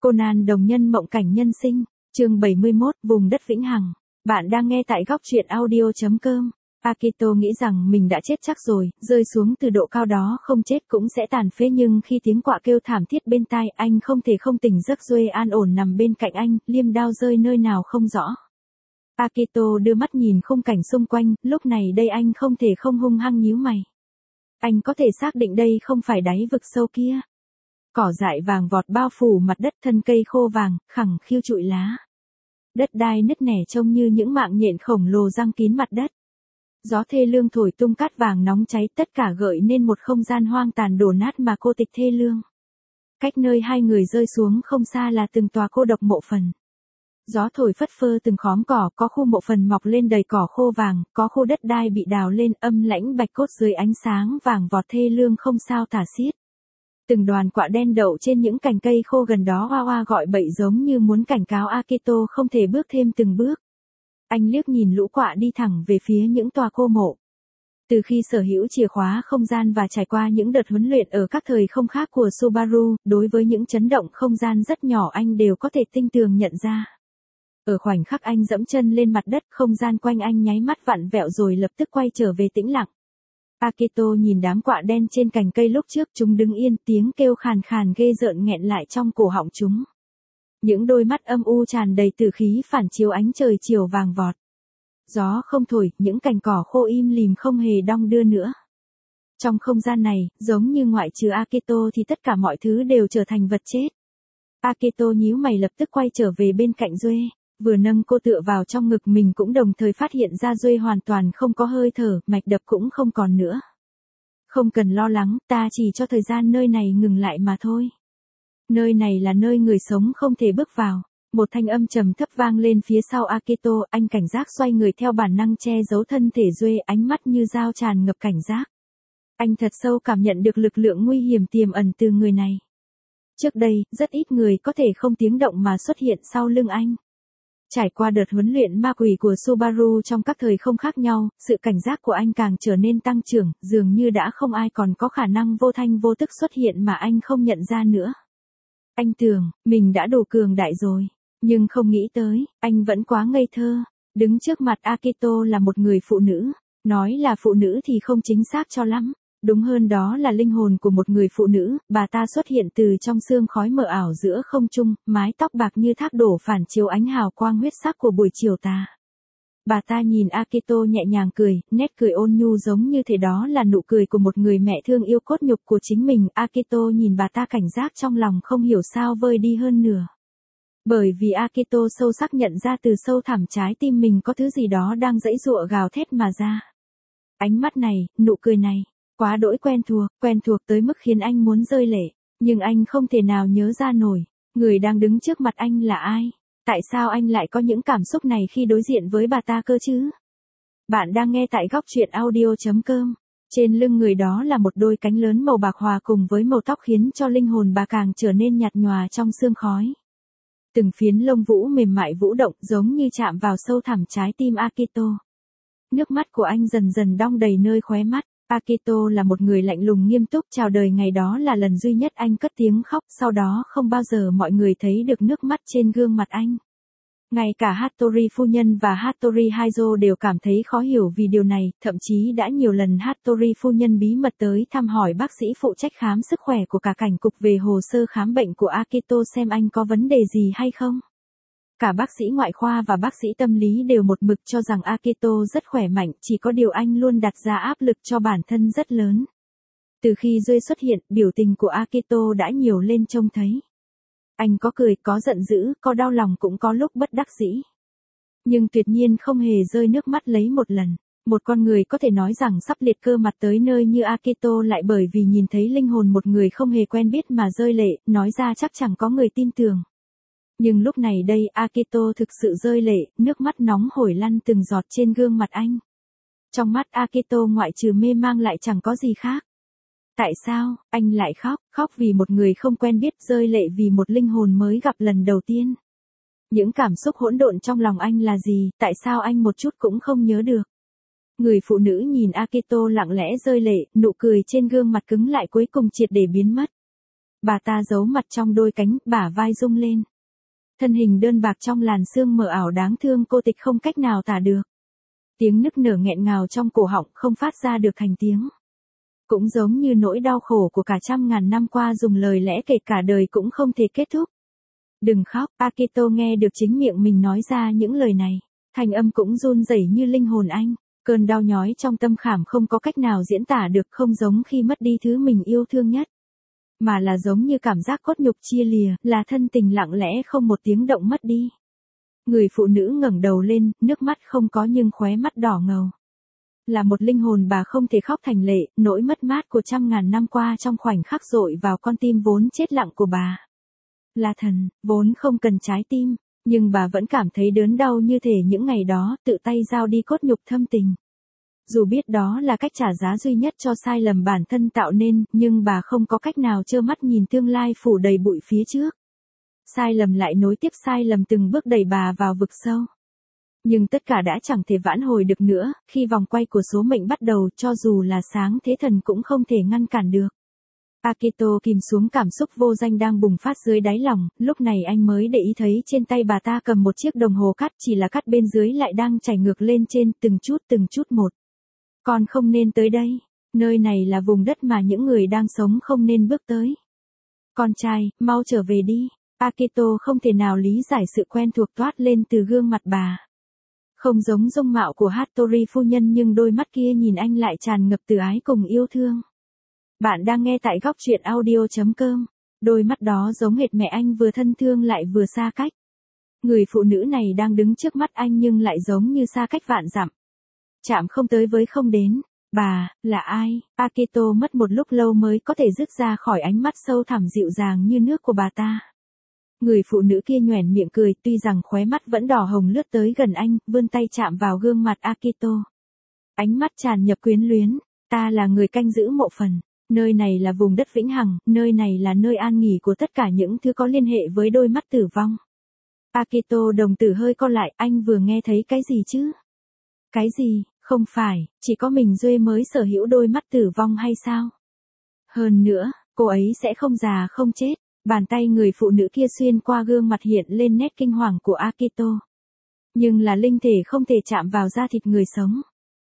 Conan đồng nhân mộng cảnh nhân sinh, chương 71, vùng đất vĩnh hằng. Bạn đang nghe tại góc truyện audio.com. Akito nghĩ rằng mình đã chết chắc rồi, rơi xuống từ độ cao đó không chết cũng sẽ tàn phế, nhưng khi tiếng quạ kêu thảm thiết bên tai, anh không thể không tỉnh giấc. Duê an ổn nằm bên cạnh anh, liêm đao rơi nơi nào không rõ. Akito đưa mắt nhìn khung cảnh xung quanh, lúc này đây anh không thể không hung hăng nhíu mày. Anh có thể xác định đây không phải đáy vực sâu kia. Cỏ dại vàng vọt bao phủ mặt đất, thân cây khô vàng, khẳng khiu trụi lá. Đất đai nứt nẻ trông như những mạng nhện khổng lồ giăng kín mặt đất. Gió thê lương thổi tung cát vàng nóng cháy, tất cả gợi nên một không gian hoang tàn đổ nát mà cô tịch thê lương. Cách nơi hai người rơi xuống không xa là từng tòa cô độc mộ phần. Gió thổi phất phơ từng khóm cỏ, có khu mộ phần mọc lên đầy cỏ khô vàng, có khu đất đai bị đào lên âm lãnh bạch cốt dưới ánh sáng vàng vọt thê lương không sao tả xiết. Từng đoàn quạ đen đậu trên những cành cây khô gần đó oa oa gọi bậy giống như muốn cảnh cáo Akito không thể bước thêm từng bước. Anh liếc nhìn lũ quạ đi thẳng về phía những tòa cô mộ. Từ khi sở hữu chìa khóa không gian và trải qua những đợt huấn luyện ở các thời không khác của Subaru, đối với những chấn động không gian rất nhỏ anh đều có thể tinh tường nhận ra. Ở khoảnh khắc anh dẫm chân lên mặt đất, không gian quanh anh nháy mắt vặn vẹo rồi lập tức quay trở về tĩnh lặng. Akito nhìn đám quạ đen trên cành cây lúc trước, chúng đứng yên, tiếng kêu khàn khàn ghê rợn nghẹn lại trong cổ họng chúng. Những đôi mắt âm u tràn đầy tử khí phản chiếu ánh trời chiều vàng vọt. Gió không thổi, những cành cỏ khô im lìm không hề đong đưa nữa. Trong không gian này, giống như ngoại trừ Akito thì tất cả mọi thứ đều trở thành vật chết. Akito nhíu mày lập tức quay trở về bên cạnh Duê. Vừa nâng cô tựa vào trong ngực mình cũng đồng thời phát hiện ra Duê hoàn toàn không có hơi thở, mạch đập cũng không còn nữa. Không cần lo lắng, ta chỉ cho thời gian nơi này ngừng lại mà thôi. Nơi này là nơi người sống không thể bước vào. Một thanh âm trầm thấp vang lên phía sau Akito, anh cảnh giác xoay người theo bản năng che giấu thân thể Duê, ánh mắt như dao tràn ngập cảnh giác. Anh thật sâu cảm nhận được lực lượng nguy hiểm tiềm ẩn từ người này. Trước đây, rất ít người có thể không tiếng động mà xuất hiện sau lưng anh. Trải qua đợt huấn luyện ma quỷ của Subaru trong các thời không khác nhau, sự cảnh giác của anh càng trở nên tăng trưởng, dường như đã không ai còn có khả năng vô thanh vô tức xuất hiện mà anh không nhận ra nữa. Anh tưởng, mình đã đủ cường đại rồi, nhưng không nghĩ tới, anh vẫn quá ngây thơ. Đứng trước mặt Akito là một người phụ nữ, nói là phụ nữ thì không chính xác cho lắm. Đúng hơn đó là linh hồn của một người phụ nữ, bà ta xuất hiện từ trong sương khói mờ ảo giữa không trung, mái tóc bạc như thác đổ phản chiếu ánh hào quang huyết sắc của buổi chiều tà. Bà ta nhìn Akito nhẹ nhàng cười, nét cười ôn nhu giống như thể đó là nụ cười của một người mẹ thương yêu cốt nhục của chính mình. Akito nhìn bà ta cảnh giác trong lòng không hiểu sao vơi đi hơn nửa. Bởi vì Akito sâu sắc nhận ra từ sâu thẳm trái tim mình có thứ gì đó đang giãy giụa gào thét mà ra. Ánh mắt này, nụ cười này. Quá đỗi quen thuộc tới mức khiến anh muốn rơi lệ, nhưng anh không thể nào nhớ ra nổi, người đang đứng trước mặt anh là ai? Tại sao anh lại có những cảm xúc này khi đối diện với bà ta cơ chứ? Bạn đang nghe tại góc truyện audio.com. Trên lưng người đó là một đôi cánh lớn màu bạc hòa cùng với màu tóc khiến cho linh hồn bà càng trở nên nhạt nhòa trong sương khói. Từng phiến lông vũ mềm mại vũ động giống như chạm vào sâu thẳm trái tim Akito. Nước mắt của anh dần dần đong đầy nơi khóe mắt. Akito là một người lạnh lùng nghiêm túc, chào đời ngày đó là lần duy nhất anh cất tiếng khóc, sau đó không bao giờ mọi người thấy được nước mắt trên gương mặt anh. Ngay cả Hattori phu nhân và Hattori Haizo đều cảm thấy khó hiểu vì điều này, thậm chí đã nhiều lần Hattori phu nhân bí mật tới thăm hỏi bác sĩ phụ trách khám sức khỏe của cả cảnh cục về hồ sơ khám bệnh của Akito xem anh có vấn đề gì hay không. Cả bác sĩ ngoại khoa và bác sĩ tâm lý đều một mực cho rằng Akito rất khỏe mạnh, chỉ có điều anh luôn đặt ra áp lực cho bản thân rất lớn. Từ khi Duê xuất hiện, biểu tình của Akito đã nhiều lên trông thấy. Anh có cười, có giận dữ, có đau lòng cũng có lúc bất đắc dĩ. Nhưng tuyệt nhiên không hề rơi nước mắt lấy một lần. Một con người có thể nói rằng sắp liệt cơ mặt tới nơi như Akito lại bởi vì nhìn thấy linh hồn một người không hề quen biết mà rơi lệ, nói ra chắc chẳng có người tin tưởng. Nhưng lúc này đây Akito thực sự rơi lệ, nước mắt nóng hổi lăn từng giọt trên gương mặt anh. Trong mắt Akito ngoại trừ mê mang lại chẳng có gì khác. Tại sao, anh lại khóc, khóc vì một người không quen biết, rơi lệ vì một linh hồn mới gặp lần đầu tiên. Những cảm xúc hỗn độn trong lòng anh là gì, tại sao anh một chút cũng không nhớ được. Người phụ nữ nhìn Akito lặng lẽ rơi lệ, nụ cười trên gương mặt cứng lại cuối cùng triệt để biến mất. Bà ta giấu mặt trong đôi cánh, bả vai rung lên. Thân hình đơn bạc trong làn sương mờ ảo đáng thương cô tịch không cách nào tả được. Tiếng nức nở nghẹn ngào trong cổ họng không phát ra được thành tiếng. Cũng giống như nỗi đau khổ của cả trăm ngàn năm qua dùng lời lẽ kể cả đời cũng không thể kết thúc. Đừng khóc, Akito nghe được chính miệng mình nói ra những lời này. Thanh âm cũng run rẩy như linh hồn anh. Cơn đau nhói trong tâm khảm không có cách nào diễn tả được, không giống khi mất đi thứ mình yêu thương nhất. Mà là giống như cảm giác cốt nhục chia lìa, là thân tình lặng lẽ không một tiếng động mất đi. Người phụ nữ ngẩng đầu lên, nước mắt không có nhưng khóe mắt đỏ ngầu. Là một linh hồn bà không thể khóc thành lệ, nỗi mất mát của trăm ngàn năm qua trong khoảnh khắc dội vào con tim vốn chết lặng của bà. Là thần, vốn không cần trái tim, nhưng bà vẫn cảm thấy đớn đau như thể những ngày đó tự tay giao đi cốt nhục thâm tình. Dù biết đó là cách trả giá duy nhất cho sai lầm bản thân tạo nên, nhưng bà không có cách nào trơ mắt nhìn tương lai phủ đầy bụi phía trước. Sai lầm lại nối tiếp sai lầm từng bước đẩy bà vào vực sâu. Nhưng tất cả đã chẳng thể vãn hồi được nữa, khi vòng quay của số mệnh bắt đầu, cho dù là sáng thế thần cũng không thể ngăn cản được. Akito kìm xuống cảm xúc vô danh đang bùng phát dưới đáy lòng, lúc này anh mới để ý thấy trên tay bà ta cầm một chiếc đồng hồ cát, chỉ là cát bên dưới lại đang chảy ngược lên trên từng chút một. Con không nên tới đây, nơi này là vùng đất mà những người đang sống không nên bước tới. Con trai, mau trở về đi. Akito không thể nào lý giải sự quen thuộc toát lên từ gương mặt bà. Không giống dung mạo của Hattori phu nhân nhưng đôi mắt kia nhìn anh lại tràn ngập từ ái cùng yêu thương. Bạn đang nghe tại góc truyện audio.com. Đôi mắt đó giống hệt mẹ anh, vừa thân thương lại vừa xa cách. Người phụ nữ này đang đứng trước mắt anh nhưng lại giống như xa cách vạn dặm. Chạm không tới với không đến. Bà, là ai? Akito mất một lúc lâu mới có thể dứt ra khỏi ánh mắt sâu thẳm dịu dàng như nước của bà ta. Người phụ nữ kia nhoẻn miệng cười, tuy rằng khóe mắt vẫn đỏ hồng, lướt tới gần anh, vươn tay chạm vào gương mặt Akito. Ánh mắt tràn nhập quyến luyến. Ta là người canh giữ mộ phần. Nơi này là vùng đất vĩnh hằng, nơi này là nơi an nghỉ của tất cả những thứ có liên hệ với đôi mắt tử vong. Akito đồng tử hơi co lại, anh vừa nghe thấy cái gì chứ? Cái gì? Không phải, chỉ có mình Duê mới sở hữu đôi mắt tử vong hay sao? Hơn nữa, cô ấy sẽ không già không chết. Bàn tay người phụ nữ kia xuyên qua gương mặt hiện lên nét kinh hoàng của Akito. Nhưng là linh thể không thể chạm vào da thịt người sống.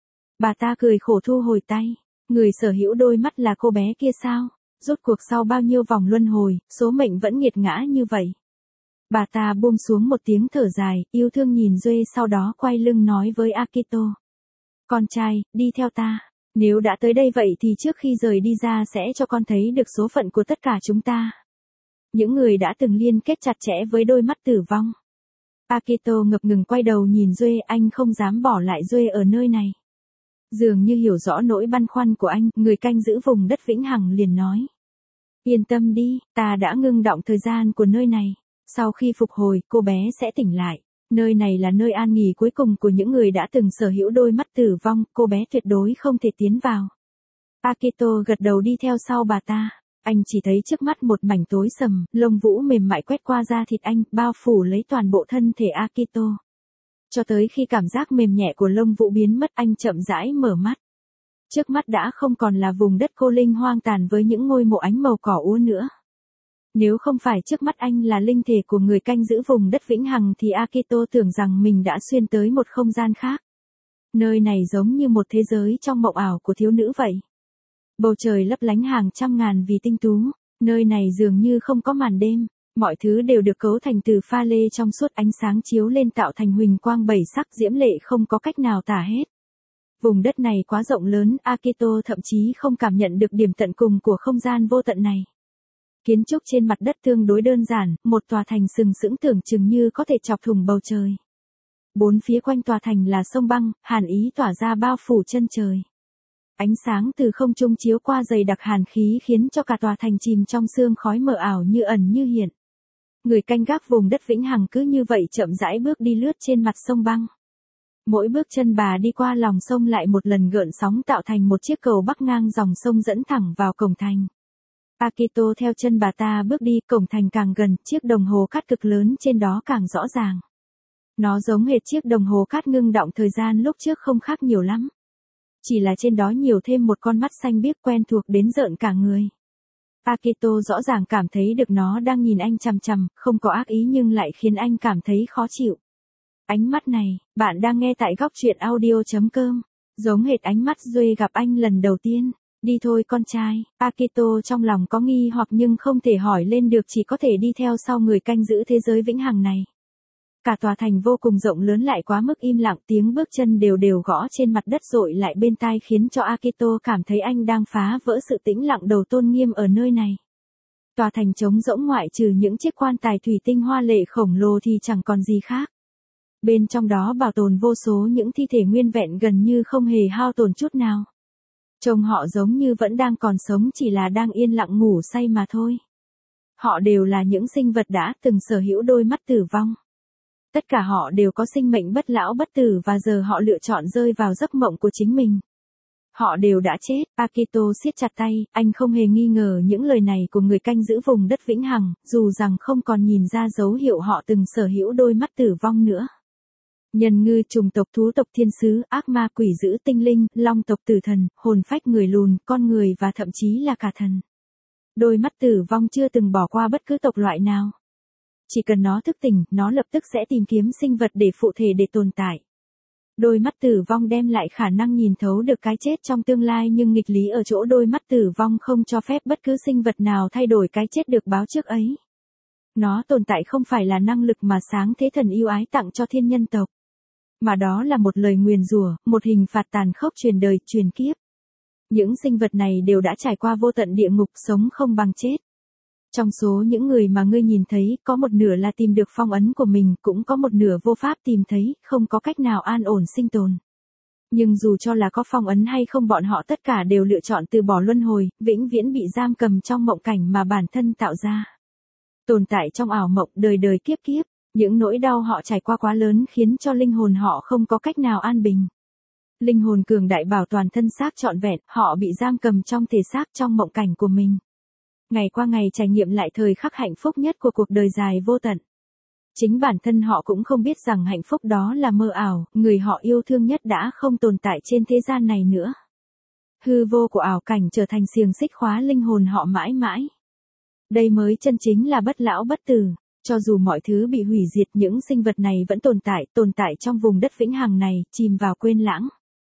Bà ta cười khổ thu hồi tay. Người sở hữu đôi mắt là cô bé kia sao? Rốt cuộc sau bao nhiêu vòng luân hồi, số mệnh vẫn nghiệt ngã như vậy. Bà ta buông xuống một tiếng thở dài, yêu thương nhìn Duê, sau đó quay lưng nói với Akito. Con trai, đi theo ta. Nếu đã tới đây vậy thì trước khi rời đi ra sẽ cho con thấy được số phận của tất cả chúng ta. Những người đã từng liên kết chặt chẽ với đôi mắt tử vong. Akito ngập ngừng quay đầu nhìn Duê, anh không dám bỏ lại Duê ở nơi này. Dường như hiểu rõ nỗi băn khoăn của anh, người canh giữ vùng đất vĩnh hằng liền nói. Yên tâm đi, ta đã ngưng đọng thời gian của nơi này. Sau khi phục hồi, cô bé sẽ tỉnh lại. Nơi này là nơi an nghỉ cuối cùng của những người đã từng sở hữu đôi mắt tử vong, cô bé tuyệt đối không thể tiến vào. Akito gật đầu đi theo sau bà ta. Anh chỉ thấy trước mắt một mảnh tối sầm, lông vũ mềm mại quét qua da thịt anh, bao phủ lấy toàn bộ thân thể Akito. Cho tới khi cảm giác mềm nhẹ của lông vũ biến mất, anh chậm rãi mở mắt. Trước mắt đã không còn là vùng đất cô linh hoang tàn với những ngôi mộ ánh màu cỏ úa nữa. Nếu không phải trước mắt anh là linh thể của người canh giữ vùng đất vĩnh hằng thì Akito tưởng rằng mình đã xuyên tới một không gian khác. Nơi này giống như một thế giới trong mộng ảo của thiếu nữ vậy. Bầu trời lấp lánh hàng trăm ngàn vì tinh tú, nơi này dường như không có màn đêm, mọi thứ đều được cấu thành từ pha lê trong suốt, ánh sáng chiếu lên tạo thành huỳnh quang bảy sắc diễm lệ không có cách nào tả hết. Vùng đất này quá rộng lớn, Akito thậm chí không cảm nhận được điểm tận cùng của không gian vô tận này. Kiến trúc trên mặt đất tương đối đơn giản, một tòa thành sừng sững tưởng chừng như có thể chọc thủng bầu trời. Bốn phía quanh tòa thành là sông băng, hàn ý tỏa ra bao phủ chân trời. Ánh sáng từ không trung chiếu qua dày đặc hàn khí khiến cho cả tòa thành chìm trong sương khói mờ ảo như ẩn như hiện. Người canh gác vùng đất vĩnh hằng cứ như vậy chậm rãi bước đi lướt trên mặt sông băng. Mỗi bước chân bà đi qua lòng sông lại một lần gợn sóng tạo thành một chiếc cầu bắc ngang dòng sông dẫn thẳng vào cổng thành. Akito theo chân bà ta bước đi, cổng thành càng gần, chiếc đồng hồ cát cực lớn trên đó càng rõ ràng. Nó giống hệt chiếc đồng hồ cát ngưng đọng thời gian lúc trước không khác nhiều lắm. Chỉ là trên đó nhiều thêm một con mắt xanh biếc quen thuộc đến rợn cả người. Akito rõ ràng cảm thấy được nó đang nhìn anh chằm chằm, không có ác ý nhưng lại khiến anh cảm thấy khó chịu. Ánh mắt này, bạn đang nghe tại góc truyện audio.com. Giống hệt ánh mắt Duy gặp anh lần đầu tiên. Đi thôi con trai, Akito trong lòng có nghi hoặc nhưng không thể hỏi lên được, chỉ có thể đi theo sau người canh giữ thế giới vĩnh hằng này. Cả tòa thành vô cùng rộng lớn lại quá mức im lặng, tiếng bước chân đều đều gõ trên mặt đất dội lại bên tai khiến cho Akito cảm thấy anh đang phá vỡ sự tĩnh lặng đầu tôn nghiêm ở nơi này. Tòa thành trống rỗng ngoại trừ những chiếc quan tài thủy tinh hoa lệ khổng lồ thì chẳng còn gì khác. Bên trong đó bảo tồn vô số những thi thể nguyên vẹn gần như không hề hao tổn chút nào. Trông họ giống như vẫn đang còn sống, chỉ là đang yên lặng ngủ say mà thôi. Họ đều là những sinh vật đã từng sở hữu đôi mắt tử vong. Tất cả họ đều có sinh mệnh bất lão bất tử và giờ họ lựa chọn rơi vào giấc mộng của chính mình. Họ đều đã chết. Akito siết chặt tay, anh không hề nghi ngờ những lời này của người canh giữ vùng đất vĩnh hằng, dù rằng không còn nhìn ra dấu hiệu họ từng sở hữu đôi mắt tử vong nữa. Nhân ngư, trùng tộc, thú tộc, thiên sứ, ác ma, quỷ dữ, tinh linh, long tộc, tử thần, hồn phách, người lùn, con người và thậm chí là cả thần. Đôi mắt tử vong chưa từng bỏ qua bất cứ tộc loại nào. Chỉ cần nó thức tỉnh, nó lập tức sẽ tìm kiếm sinh vật để phụ thể để tồn tại. Đôi mắt tử vong đem lại khả năng nhìn thấu được cái chết trong tương lai, nhưng nghịch lý ở chỗ đôi mắt tử vong không cho phép bất cứ sinh vật nào thay đổi cái chết được báo trước ấy. Nó tồn tại không phải là năng lực mà sáng thế thần yêu ái tặng cho thiên nhân tộc, mà đó là một lời nguyền rủa, một hình phạt tàn khốc truyền đời, truyền kiếp. Những sinh vật này đều đã trải qua vô tận địa ngục, sống không bằng chết. Trong số những người mà ngươi nhìn thấy, có một nửa là tìm được phong ấn của mình, cũng có một nửa vô pháp tìm thấy, không có cách nào an ổn sinh tồn. Nhưng dù cho là có phong ấn hay không, bọn họ tất cả đều lựa chọn từ bỏ luân hồi, vĩnh viễn bị giam cầm trong mộng cảnh mà bản thân tạo ra. Tồn tại trong ảo mộng đời đời kiếp kiếp, những nỗi đau họ trải qua quá lớn khiến cho linh hồn họ không có cách nào an bình. Linh hồn cường đại bảo toàn thân xác trọn vẹn, họ bị giam cầm trong thể xác trong mộng cảnh của mình. Ngày qua ngày trải nghiệm lại thời khắc hạnh phúc nhất của cuộc đời dài vô tận. Chính bản thân họ cũng không biết rằng hạnh phúc đó là mơ ảo, người họ yêu thương nhất đã không tồn tại trên thế gian này nữa. Hư vô của ảo cảnh trở thành xiềng xích khóa linh hồn họ mãi mãi. Đây mới chân chính là bất lão bất tử. Cho dù mọi thứ bị hủy diệt, những sinh vật này vẫn tồn tại trong vùng đất vĩnh hằng này, chìm vào quên lãng.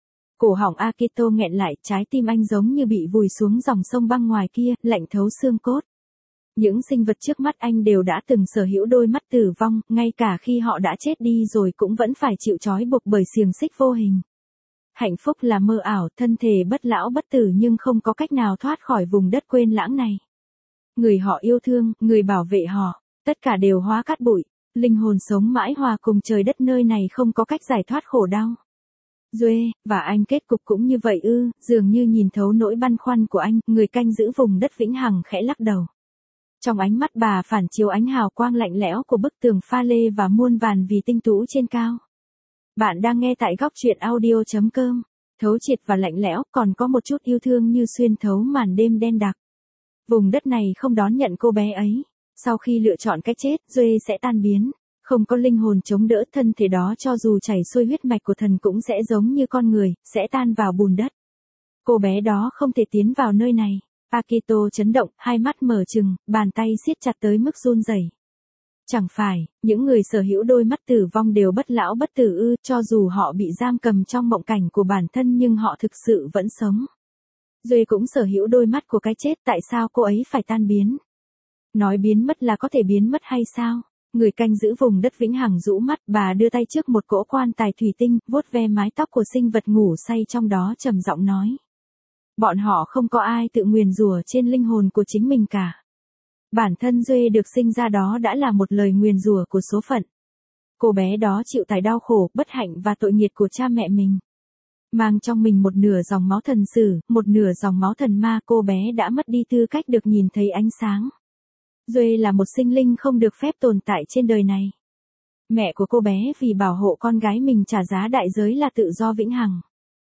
Cổ họng Akito nghẹn lại, trái tim anh giống như bị vùi xuống dòng sông băng ngoài kia, lạnh thấu xương cốt. Những sinh vật trước mắt anh đều đã từng sở hữu đôi mắt tử vong, ngay cả khi họ đã chết đi rồi cũng vẫn phải chịu trói buộc bởi xiềng xích vô hình. Hạnh phúc là mơ ảo, thân thể bất lão bất tử nhưng không có cách nào thoát khỏi vùng đất quên lãng này. Người họ yêu thương, người bảo vệ họ, tất cả đều hóa cát bụi, linh hồn sống mãi hòa cùng trời đất nơi này không có cách giải thoát khổ đau. Duê, và anh kết cục cũng như vậy ư? Dường như nhìn thấu nỗi băn khoăn của anh, người canh giữ vùng đất vĩnh hằng khẽ lắc đầu. Trong ánh mắt bà phản chiếu ánh hào quang lạnh lẽo của bức tường pha lê và muôn vàn vì tinh tú trên cao. Bạn đang nghe tại góc truyện audio.com. Thấu triệt và lạnh lẽo, còn có một chút yêu thương như xuyên thấu màn đêm đen đặc. Vùng đất này không đón nhận cô bé ấy. Sau khi lựa chọn cái chết, Duê sẽ tan biến. Không có linh hồn chống đỡ, thân thể đó cho dù chảy xuôi huyết mạch của thần cũng sẽ giống như con người, sẽ tan vào bùn đất. Cô bé đó không thể tiến vào nơi này. Akito chấn động, hai mắt mở trừng, bàn tay siết chặt tới mức run rẩy. Chẳng phải, những người sở hữu đôi mắt tử vong đều bất lão bất tử ư? Cho dù họ bị giam cầm trong mộng cảnh của bản thân nhưng họ thực sự vẫn sống. Duê cũng sở hữu đôi mắt của cái chết, tại sao cô ấy phải tan biến? Nói biến mất là có thể biến mất hay sao? Người canh giữ vùng đất vĩnh hằng rũ mắt, bà đưa tay trước một cỗ quan tài thủy tinh, vuốt ve mái tóc của sinh vật ngủ say trong đó trầm giọng nói. Bọn họ không có ai tự nguyền rủa trên linh hồn của chính mình cả. Bản thân Duê được sinh ra đó đã là một lời nguyền rủa của số phận. Cô bé đó chịu tải đau khổ, bất hạnh và tội nghiệt của cha mẹ mình. Mang trong mình một nửa dòng máu thần sử, một nửa dòng máu thần ma, cô bé đã mất đi tư cách được nhìn thấy ánh sáng. Duê là một sinh linh không được phép tồn tại trên đời này. Mẹ của cô bé vì bảo hộ con gái mình trả giá đại giới là tự do vĩnh hằng.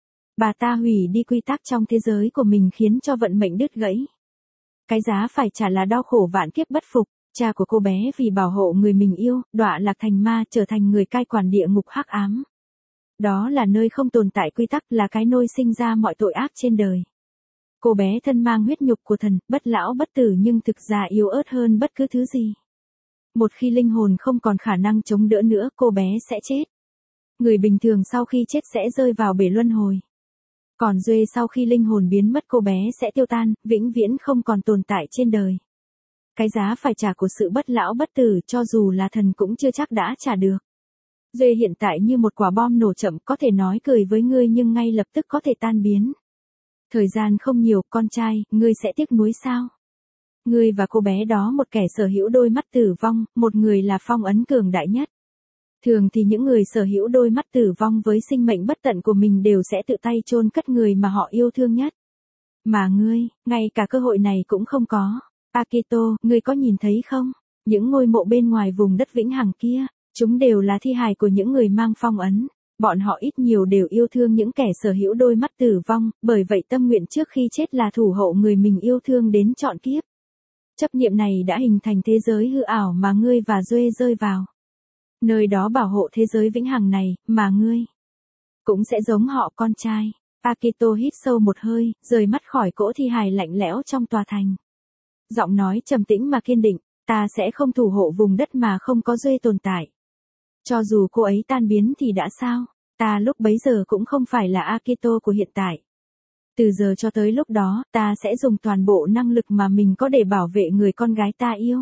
Bà ta hủy đi quy tắc trong thế giới của mình khiến cho vận mệnh đứt gãy. Cái giá phải trả là đau khổ vạn kiếp bất phục. Cha của cô bé vì bảo hộ người mình yêu, đọa lạc thành ma, trở thành người cai quản địa ngục hắc ám. Đó là nơi không tồn tại quy tắc, là cái nôi sinh ra mọi tội ác trên đời. Cô bé thân mang huyết nhục của thần, bất lão bất tử nhưng thực ra yếu ớt hơn bất cứ thứ gì. Một khi linh hồn không còn khả năng chống đỡ nữa, cô bé sẽ chết. Người bình thường sau khi chết sẽ rơi vào bể luân hồi. Còn Duệ sau khi linh hồn biến mất, cô bé sẽ tiêu tan, vĩnh viễn không còn tồn tại trên đời. Cái giá phải trả của sự bất lão bất tử cho dù là thần cũng chưa chắc đã trả được. Duệ hiện tại như một quả bom nổ chậm, có thể nói cười với ngươi nhưng ngay lập tức có thể tan biến. Thời gian không nhiều, con trai, ngươi sẽ tiếc nuối sao? Ngươi và cô bé đó, một kẻ sở hữu đôi mắt tử vong, một người là phong ấn cường đại nhất. Thường thì những người sở hữu đôi mắt tử vong với sinh mệnh bất tận của mình đều sẽ tự tay chôn cất người mà họ yêu thương nhất. Mà ngươi, ngay cả cơ hội này cũng không có. Akito, ngươi có nhìn thấy không? Những ngôi mộ bên ngoài vùng đất vĩnh hằng kia, chúng đều là thi hài của những người mang phong ấn. Bọn họ ít nhiều đều yêu thương những kẻ sở hữu đôi mắt tử vong, bởi vậy tâm nguyện trước khi chết là thủ hộ người mình yêu thương đến trọn kiếp. Chấp niệm này đã hình thành thế giới hư ảo mà ngươi và Duệ rơi vào. Nơi đó bảo hộ thế giới vĩnh hằng này, mà ngươi cũng sẽ giống họ, con trai. Akito hít sâu một hơi, rời mắt khỏi cỗ thi hài lạnh lẽo trong tòa thành. Giọng nói trầm tĩnh mà kiên định, ta sẽ không thủ hộ vùng đất mà không có Duệ tồn tại. Cho dù cô ấy tan biến thì đã sao, ta lúc bấy giờ cũng không phải là Akito của hiện tại. Từ giờ cho tới lúc đó, ta sẽ dùng toàn bộ năng lực mà mình có để bảo vệ người con gái ta yêu.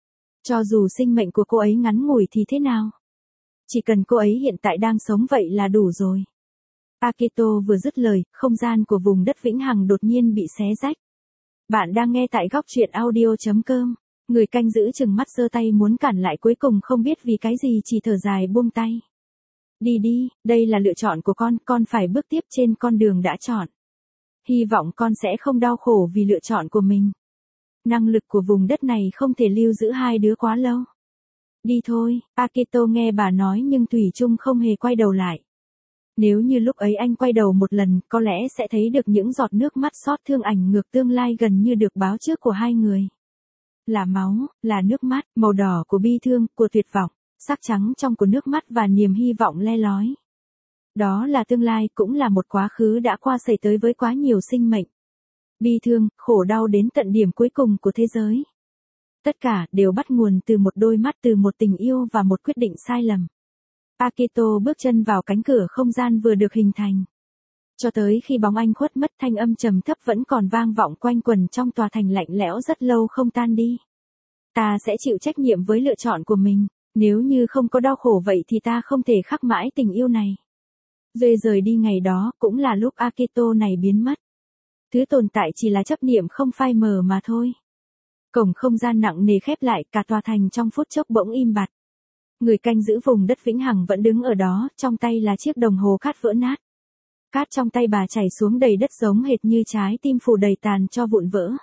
Cho dù sinh mệnh của cô ấy ngắn ngủi thì thế nào? Chỉ cần cô ấy hiện tại đang sống vậy là đủ rồi. Akito vừa dứt lời, không gian của vùng đất vĩnh hằng đột nhiên bị xé rách. Bạn đang nghe tại góc truyện audio.com. Người canh giữ chừng mắt giơ tay muốn cản lại, cuối cùng không biết vì cái gì chỉ thở dài buông tay. Đi đi, đây là lựa chọn của con phải bước tiếp trên con đường đã chọn. Hy vọng con sẽ không đau khổ vì lựa chọn của mình. Năng lực của vùng đất này không thể lưu giữ hai đứa quá lâu. Đi thôi, Akito nghe bà nói nhưng thủy chung không hề quay đầu lại. Nếu như lúc ấy anh quay đầu một lần, có lẽ sẽ thấy được những giọt nước mắt xót thương ảnh ngược tương lai gần như được báo trước của hai người. Là máu, là nước mắt, màu đỏ của bi thương, của tuyệt vọng, sắc trắng trong của nước mắt và niềm hy vọng le lói. Đó là tương lai, cũng là một quá khứ đã qua xảy tới với quá nhiều sinh mệnh. Bi thương, khổ đau đến tận điểm cuối cùng của thế giới. Tất cả đều bắt nguồn từ một đôi mắt, từ một tình yêu và một quyết định sai lầm. Akito bước chân vào cánh cửa không gian vừa được hình thành. Cho tới khi bóng anh khuất mất, thanh âm trầm thấp vẫn còn vang vọng quanh quẩn trong tòa thành lạnh lẽo rất lâu không tan đi. Ta sẽ chịu trách nhiệm với lựa chọn của mình, nếu như không có đau khổ vậy thì ta không thể khắc mãi tình yêu này. Duệ rời đi ngày đó, cũng là lúc Akito này biến mất. Thứ tồn tại chỉ là chấp niệm không phai mờ mà thôi. Cổng không gian nặng nề khép lại, cả tòa thành trong phút chốc bỗng im bặt. Người canh giữ vùng đất vĩnh hằng vẫn đứng ở đó, trong tay là chiếc đồng hồ cát vỡ nát. Cát trong tay bà chảy xuống đầy đất giống hệt như trái tim phủ đầy tàn cho vụn vỡ.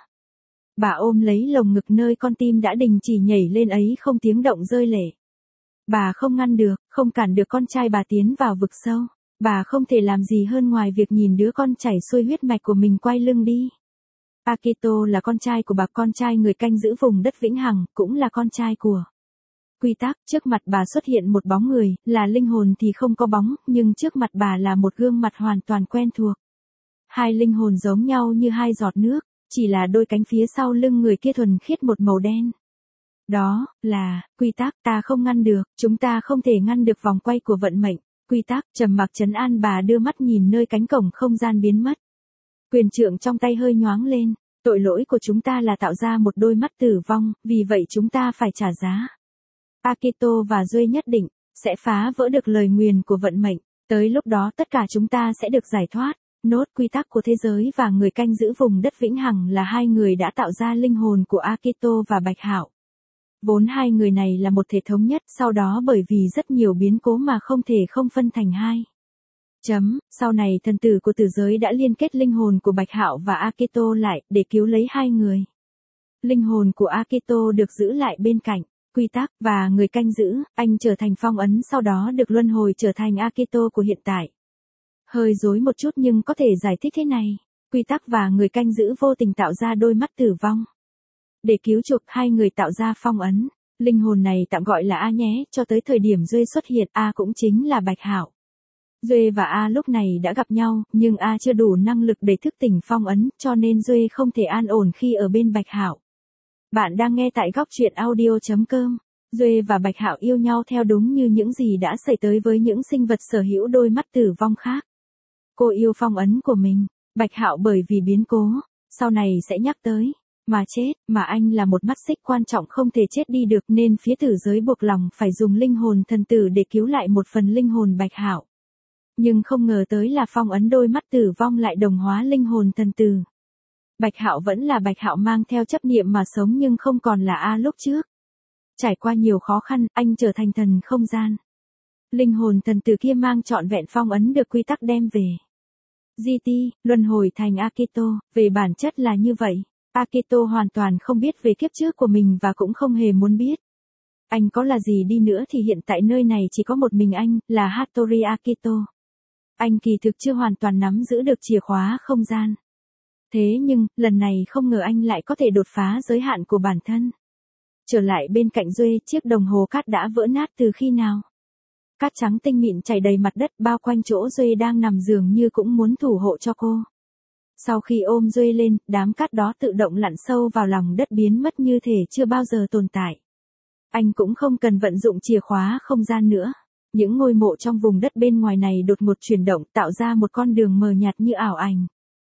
Bà ôm lấy lồng ngực nơi con tim đã đình chỉ nhảy lên ấy, không tiếng động rơi lệ. Bà không ngăn được, không cản được con trai bà tiến vào vực sâu. Bà không thể làm gì hơn ngoài việc nhìn đứa con chảy xuôi huyết mạch của mình quay lưng đi. Akito là con trai của bà, con trai người canh giữ vùng đất vĩnh hằng, cũng là con trai của quy tắc. Trước mặt bà xuất hiện một bóng người, là linh hồn thì không có bóng, nhưng trước mặt bà là một gương mặt hoàn toàn quen thuộc. Hai linh hồn giống nhau như hai giọt nước, chỉ là đôi cánh phía sau lưng người kia thuần khiết một màu đen. Đó là quy tắc, ta không ngăn được, chúng ta không thể ngăn được vòng quay của vận mệnh. Quy tắc, trầm mặc trấn an bà, đưa mắt nhìn nơi cánh cổng không gian biến mất. Quyền trượng trong tay hơi nhoáng lên, tội lỗi của chúng ta là tạo ra một đôi mắt tử vong, vì vậy chúng ta phải trả giá. Akito và Duệ nhất định sẽ phá vỡ được lời nguyền của vận mệnh, tới lúc đó tất cả chúng ta sẽ được giải thoát. Nốt, quy tắc của thế giới và người canh giữ vùng đất vĩnh hằng là hai người đã tạo ra linh hồn của Akito và Bạch Hạo. Vốn hai người này là một thể thống nhất, sau đó bởi vì rất nhiều biến cố mà không thể không phân thành hai. Sau này thần tử của tử giới đã liên kết linh hồn của Bạch Hạo và Akito lại, để cứu lấy hai người. Linh hồn của Akito được giữ lại bên cạnh quy tắc và người canh giữ, anh trở thành phong ấn, sau đó được luân hồi trở thành Akito của hiện tại. Hơi rối một chút nhưng có thể giải thích thế này. Quy tắc và người canh giữ vô tình tạo ra đôi mắt tử vong. Để cứu chuộc, hai người tạo ra phong ấn. Linh hồn này tạm gọi là A nhé, cho tới thời điểm Duệ xuất hiện, A cũng chính là Bạch Hạo. Duê và A lúc này đã gặp nhau, nhưng A chưa đủ năng lực để thức tỉnh phong ấn, cho nên Duê không thể an ổn khi ở bên Bạch Hạo. Bạn đang nghe tại góc truyện audio.com. Duê và Bạch Hạo yêu nhau theo đúng như những gì đã xảy tới với những sinh vật sở hữu đôi mắt tử vong khác. Cô yêu phong ấn của mình, Bạch Hạo bởi vì biến cố, sau này sẽ nhắc tới, mà chết, mà anh là một mắt xích quan trọng không thể chết đi được nên phía tử giới buộc lòng phải dùng linh hồn thần tử để cứu lại một phần linh hồn Bạch Hạo. Nhưng không ngờ tới là phong ấn đôi mắt tử vong lại đồng hóa linh hồn thần tử. Bạch Hạo vẫn là Bạch Hạo mang theo chấp niệm mà sống nhưng không còn là A lúc trước. Trải qua nhiều khó khăn, anh trở thành thần không gian. Linh hồn thần tử kia mang trọn vẹn phong ấn được quy tắc đem về. GT, luân hồi thành Akito, về bản chất là như vậy. Akito hoàn toàn không biết về kiếp trước của mình và cũng không hề muốn biết. Anh có là gì đi nữa thì hiện tại nơi này chỉ có một mình anh, là Hattori Akito. Anh kỳ thực chưa hoàn toàn nắm giữ được chìa khóa không gian. Thế nhưng, lần này không ngờ anh lại có thể đột phá giới hạn của bản thân. Trở lại bên cạnh Duê, chiếc đồng hồ cát đã vỡ nát từ khi nào? Cát trắng tinh mịn chảy đầy mặt đất bao quanh chỗ Duê đang nằm dường như cũng muốn thủ hộ cho cô. Sau khi ôm Duê lên, đám cát đó tự động lặn sâu vào lòng đất biến mất như thể chưa bao giờ tồn tại. Anh cũng không cần vận dụng chìa khóa không gian nữa. Những ngôi mộ trong vùng đất bên ngoài này đột ngột chuyển động tạo ra một con đường mờ nhạt như ảo ảnh.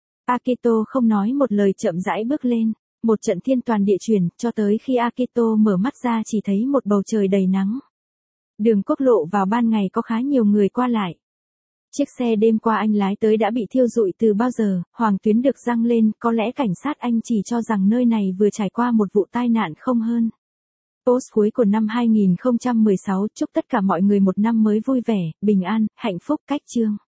Akito không nói một lời chậm rãi bước lên. Một trận thiên toàn địa chuyển, cho tới khi Akito mở mắt ra chỉ thấy một bầu trời đầy nắng. Đường quốc lộ vào ban ngày có khá nhiều người qua lại. Chiếc xe đêm qua anh lái tới đã bị thiêu rụi từ bao giờ, hoàng tuyến được răng lên, có lẽ cảnh sát anh chỉ cho rằng nơi này vừa trải qua một vụ tai nạn không hơn. Post cuối của năm 2016 chúc tất cả mọi người một năm mới vui vẻ, bình an, hạnh phúc cách chương.